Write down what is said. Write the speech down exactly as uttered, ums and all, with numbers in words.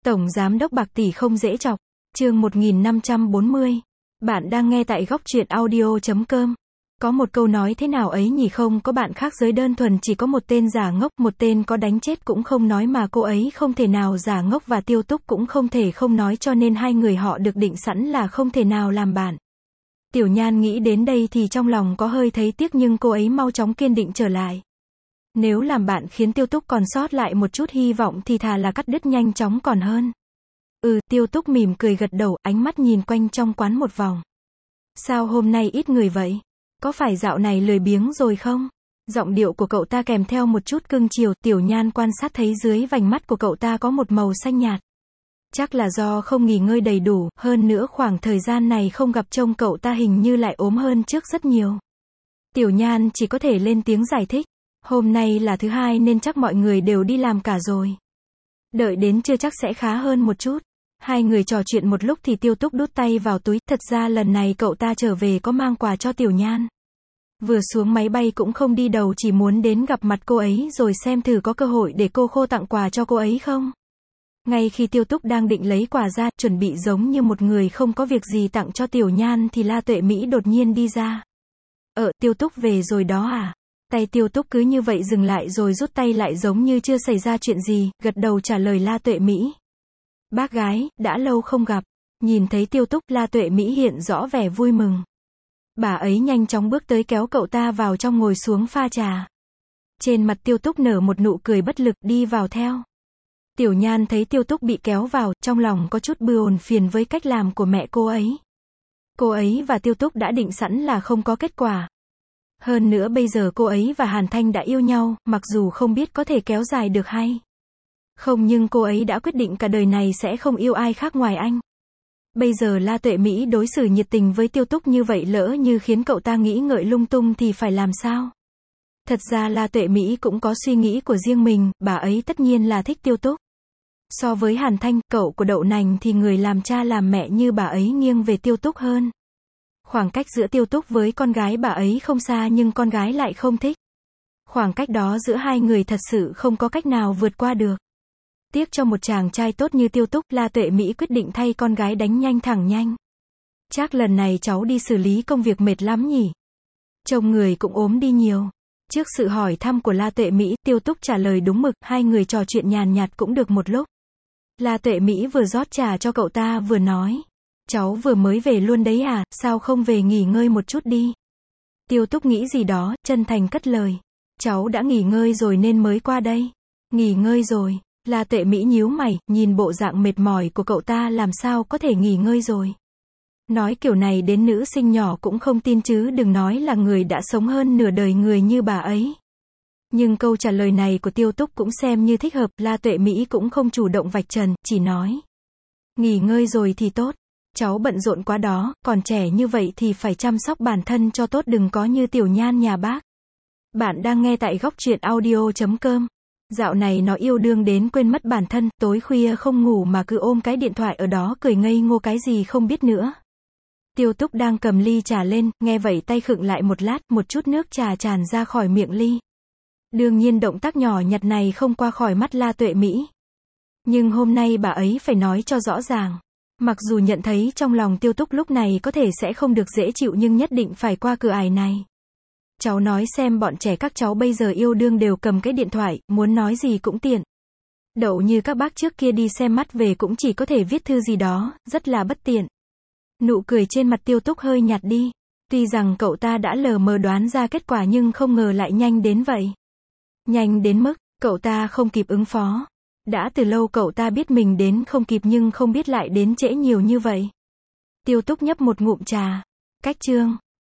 Tổng Giám đốc bạc tỷ không dễ chọc. Chương một nghìn năm trăm bốn mươi. Bạn đang nghe tại góc truyện audio chấm com. Có một câu nói thế nào ấy nhỉ, không có bạn khác giới đơn thuần chỉ có một tên giả ngốc, một tên có đánh chết cũng không nói mà cô ấy không thể nào giả ngốc và Tiêu Túc cũng không thể không nói, cho nên hai người họ được định sẵn là không thể nào làm bạn. Tiểu Nhan nghĩ đến đây thì trong lòng có hơi thấy tiếc, nhưng cô ấy mau chóng kiên định trở lại. Nếu làm bạn khiến Tiêu Túc còn sót lại một chút hy vọng thì thà là cắt đứt nhanh chóng còn hơn. Ừ, Tiêu Túc mỉm cười gật đầu, ánh mắt nhìn quanh trong quán một vòng. Sao hôm nay ít người vậy? Có phải dạo này lười biếng rồi không? Giọng điệu của cậu ta kèm theo một chút cưng chiều. Tiểu Nhan quan sát thấy dưới vành mắt của cậu ta có một màu xanh nhạt. Chắc là do không nghỉ ngơi đầy đủ, hơn nữa khoảng thời gian này không gặp trông cậu ta hình như lại ốm hơn trước rất nhiều. Tiểu Nhan chỉ có thể lên tiếng giải thích. Hôm nay là thứ hai nên chắc mọi người đều đi làm cả rồi. Đợi đến trưa chắc sẽ khá hơn một chút. Hai người trò chuyện một lúc thì Tiêu Túc đút tay vào túi, thật ra lần này cậu ta trở về có mang quà cho Tiểu Nhan. Vừa xuống máy bay cũng không đi đầu, chỉ muốn đến gặp mặt cô ấy rồi xem thử có cơ hội để cô Khô tặng quà cho cô ấy không. Ngay khi Tiêu Túc đang định lấy quà ra, chuẩn bị giống như một người không có việc gì tặng cho Tiểu Nhan thì La Tuệ Mỹ đột nhiên đi ra. Ờ, Tiêu Túc về rồi đó à? Tay Tiêu Túc cứ như vậy dừng lại rồi rút tay lại giống như chưa xảy ra chuyện gì, gật đầu trả lời La Tuệ Mỹ. Bác gái, đã lâu không gặp. Nhìn thấy Tiêu Túc, La Tuệ Mỹ hiện rõ vẻ vui mừng. Bà ấy nhanh chóng bước tới kéo cậu ta vào trong ngồi xuống pha trà. Trên mặt Tiêu Túc nở một nụ cười bất lực, đi vào theo. Tiểu Nhan thấy Tiêu Túc bị kéo vào, trong lòng có chút buồn phiền với cách làm của mẹ cô ấy. Cô ấy và Tiêu Túc đã định sẵn là không có kết quả. Hơn nữa bây giờ cô ấy và Hàn Thanh đã yêu nhau, mặc dù không biết có thể kéo dài được hay không, nhưng cô ấy đã quyết định cả đời này sẽ không yêu ai khác ngoài anh. Bây giờ La Tuệ Mỹ đối xử nhiệt tình với Tiêu Túc như vậy, lỡ như khiến cậu ta nghĩ ngợi lung tung thì phải làm sao? Thật ra La Tuệ Mỹ cũng có suy nghĩ của riêng mình, bà ấy tất nhiên là thích Tiêu Túc. So với Hàn Thanh, cậu của đậu nành, thì người làm cha làm mẹ như bà ấy nghiêng về Tiêu Túc hơn. Khoảng cách giữa Tiêu Túc với con gái bà ấy không xa nhưng con gái lại không thích. Khoảng cách đó giữa hai người thật sự không có cách nào vượt qua được. Tiếc cho một chàng trai tốt như Tiêu Túc, La Tuệ Mỹ quyết định thay con gái đánh nhanh thẳng nhanh. Chắc lần này cháu đi xử lý công việc mệt lắm nhỉ? Trông người cũng ốm đi nhiều. Trước sự hỏi thăm của La Tuệ Mỹ, Tiêu Túc trả lời đúng mực, hai người trò chuyện nhàn nhạt cũng được một lúc. La Tuệ Mỹ vừa rót trà cho cậu ta vừa nói. Cháu vừa mới về luôn đấy à, sao không về nghỉ ngơi một chút đi? Tiêu Túc nghĩ gì đó, chân thành cất lời. Cháu đã nghỉ ngơi rồi nên mới qua đây. Nghỉ ngơi rồi. La Tuệ Mỹ nhíu mày, nhìn bộ dạng mệt mỏi của cậu ta làm sao có thể nghỉ ngơi rồi. Nói kiểu này đến nữ sinh nhỏ cũng không tin chứ đừng nói là người đã sống hơn nửa đời người như bà ấy. Nhưng câu trả lời này của Tiêu Túc cũng xem như thích hợp, La Tuệ Mỹ cũng không chủ động vạch trần, chỉ nói. Nghỉ ngơi rồi thì tốt. Cháu bận rộn quá đó, còn trẻ như vậy thì phải chăm sóc bản thân cho tốt, đừng có như Tiểu Nhan nhà bác. Bạn đang nghe tại góc truyện audio chấm com. Dạo này nó yêu đương đến quên mất bản thân, tối khuya không ngủ mà cứ ôm cái điện thoại ở đó cười ngây ngô cái gì không biết nữa. Tiêu Túc đang cầm ly trà lên, nghe vậy tay khựng lại một lát, một chút nước trà tràn ra khỏi miệng ly. Đương nhiên động tác nhỏ nhặt này không qua khỏi mắt La Tuệ Mỹ. Nhưng hôm nay bà ấy phải nói cho rõ ràng. Mặc dù nhận thấy trong lòng Tiêu Túc lúc này có thể sẽ không được dễ chịu nhưng nhất định phải qua cửa ải này. Cháu nói xem, bọn trẻ các cháu bây giờ yêu đương đều cầm cái điện thoại, muốn nói gì cũng tiện. Đậu như các bác trước kia đi xem mắt về cũng chỉ có thể viết thư gì đó, rất là bất tiện. Nụ cười trên mặt Tiêu Túc hơi nhạt đi. Tuy rằng cậu ta đã lờ mờ đoán ra kết quả nhưng không ngờ lại nhanh đến vậy. Nhanh đến mức, cậu ta không kịp ứng phó. Đã từ lâu cậu ta biết mình đến không kịp nhưng không biết lại đến trễ nhiều như vậy. Tiêu Túc nhấp một ngụm trà. Cách chương.